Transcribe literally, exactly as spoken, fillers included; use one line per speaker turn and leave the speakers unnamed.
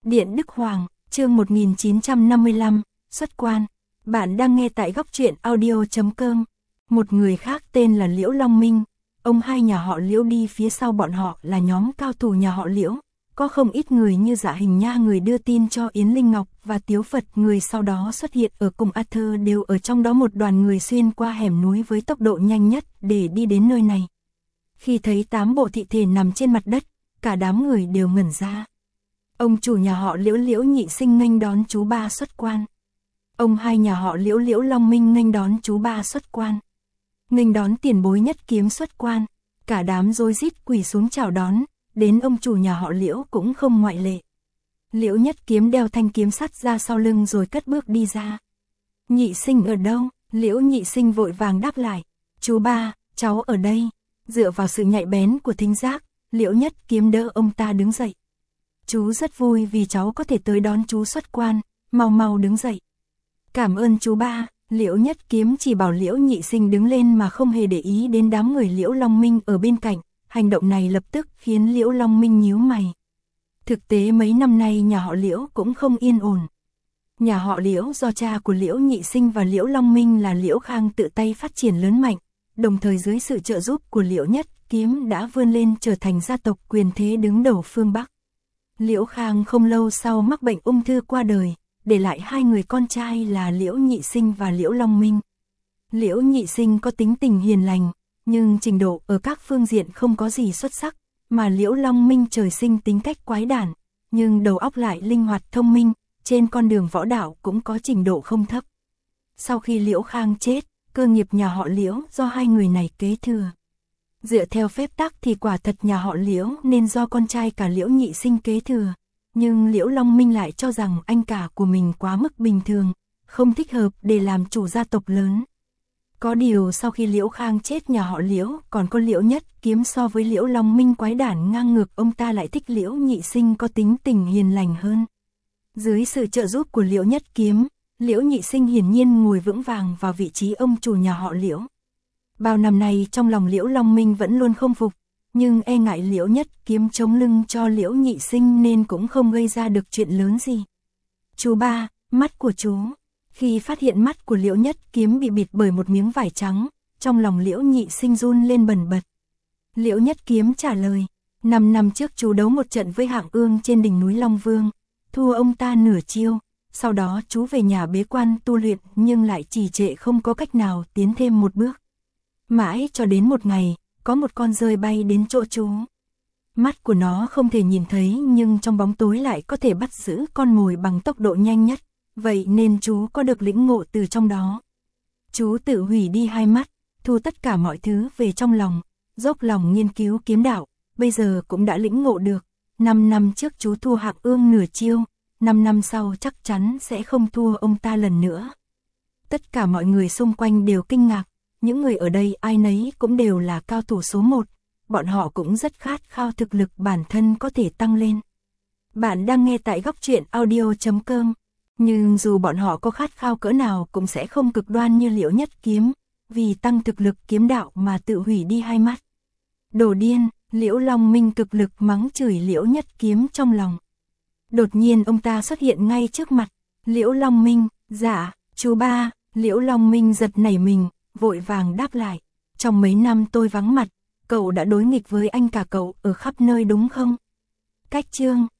Điện Đức Hoàng, chương một nghìn chín trăm năm mươi lăm, xuất quan. Bạn đang nghe tại góc truyện audio chấm com. Một người khác tên là Liễu Long Minh, ông hai nhà họ Liễu đi phía sau bọn họ là nhóm cao thủ nhà họ Liễu. Có không ít người như Dạ Hình Nha người đưa tin cho Yến Linh Ngọc và Tiếu Phật người sau đó xuất hiện ở cùng Arthur đều ở trong đó một đoàn người xuyên qua hẻm núi với tốc độ nhanh nhất để đi đến nơi này. Khi thấy tám bộ thị thể nằm trên mặt đất, cả đám người đều ngẩn ra. Ông chủ nhà họ Liễu Liễu Nhị Sinh nghênh đón chú ba xuất quan. Ông hai nhà họ Liễu Liễu Long Minh nghênh đón chú ba xuất quan. Nghênh đón tiền bối Nhất Kiếm xuất quan, cả đám rối rít quỳ xuống chào đón, đến ông chủ nhà họ Liễu cũng không ngoại lệ. Liễu Nhất Kiếm đeo thanh kiếm sắt ra sau lưng rồi cất bước đi ra. Nhị Sinh ở đâu? Liễu Nhị Sinh vội vàng đáp lại. Chú ba, cháu ở đây. Dựa vào sự nhạy bén của thính giác, Liễu Nhất Kiếm đỡ ông ta đứng dậy. Chú rất vui vì cháu có thể tới đón chú xuất quan, mau mau đứng dậy. Cảm ơn chú ba. Liễu Nhất Kiếm chỉ bảo Liễu Nhị Sinh đứng lên mà không hề để ý đến đám người Liễu Long Minh ở bên cạnh. Hành động này lập tức khiến Liễu Long Minh nhíu mày. Thực tế mấy năm nay nhà họ Liễu cũng không yên ổn. Nhà họ Liễu do cha của Liễu Nhị Sinh và Liễu Long Minh là Liễu Khang tự tay phát triển lớn mạnh, đồng thời dưới sự trợ giúp của Liễu Nhất Kiếm đã vươn lên trở thành gia tộc quyền thế đứng đầu phương Bắc. Liễu Khang không lâu sau mắc bệnh ung thư qua đời, để lại hai người con trai là Liễu Nhị Sinh và Liễu Long Minh. Liễu Nhị Sinh có tính tình hiền lành, nhưng trình độ ở các phương diện không có gì xuất sắc, mà Liễu Long Minh trời sinh tính cách quái đản, nhưng đầu óc lại linh hoạt thông minh, trên con đường võ đạo cũng có trình độ không thấp. Sau khi Liễu Khang chết, cơ nghiệp nhà họ Liễu do hai người này kế thừa. Dựa theo phép tắc thì quả thật nhà họ Liễu nên do con trai cả Liễu Nhị Sinh kế thừa, nhưng Liễu Long Minh lại cho rằng anh cả của mình quá mức bình thường, không thích hợp để làm chủ gia tộc lớn. Có điều sau khi Liễu Khang chết nhà họ Liễu còn có Liễu Nhất Kiếm so với Liễu Long Minh quái đản ngang ngược, ông ta lại thích Liễu Nhị Sinh có tính tình hiền lành hơn. Dưới sự trợ giúp của Liễu Nhất Kiếm, Liễu Nhị Sinh hiển nhiên ngồi vững vàng vào vị trí ông chủ nhà họ Liễu. Bao năm nay trong lòng Liễu Long Minh vẫn luôn không phục, nhưng e ngại Liễu Nhất Kiếm chống lưng cho Liễu Nhị Sinh nên cũng không gây ra được chuyện lớn gì. Chú ba, mắt của chú. Khi phát hiện mắt của Liễu Nhất Kiếm bị bịt bởi một miếng vải trắng, trong lòng Liễu Nhị Sinh run lên bần bật. Liễu Nhất Kiếm trả lời, năm năm trước chú đấu một trận với Hạng Ương trên đỉnh núi Long Vương, thua ông ta nửa chiêu, sau đó chú về nhà bế quan tu luyện nhưng lại trì trệ không có cách nào tiến thêm một bước. Mãi cho đến một ngày, có một con dơi bay đến chỗ chú. Mắt của nó không thể nhìn thấy nhưng trong bóng tối lại có thể bắt giữ con mồi bằng tốc độ nhanh nhất, vậy nên chú có được lĩnh ngộ từ trong đó. Chú tự hủy đi hai mắt, thu tất cả mọi thứ về trong lòng, dốc lòng nghiên cứu kiếm đạo, bây giờ cũng đã lĩnh ngộ được. Năm năm trước chú thua Hạng Ương nửa chiêu, năm năm sau chắc chắn sẽ không thua ông ta lần nữa. Tất cả mọi người xung quanh đều kinh ngạc, những người ở đây ai nấy cũng đều là cao thủ số một, bọn họ cũng rất khát khao thực lực bản thân có thể tăng lên. Bạn đang nghe tại góc truyện audio chấm com, nhưng dù bọn họ có khát khao cỡ nào cũng sẽ không cực đoan như Liễu Nhất Kiếm, vì tăng thực lực kiếm đạo mà tự hủy đi hai mắt. Đồ điên, Liễu Long Minh cực lực mắng chửi Liễu Nhất Kiếm trong lòng. Đột nhiên ông ta xuất hiện ngay trước mặt, Liễu Long Minh, dạ, chú ba. Liễu Long Minh giật nảy mình, vội vàng đáp lại, trong mấy năm tôi vắng mặt, cậu đã đối nghịch với anh cả cậu ở khắp nơi đúng không? Cách chương,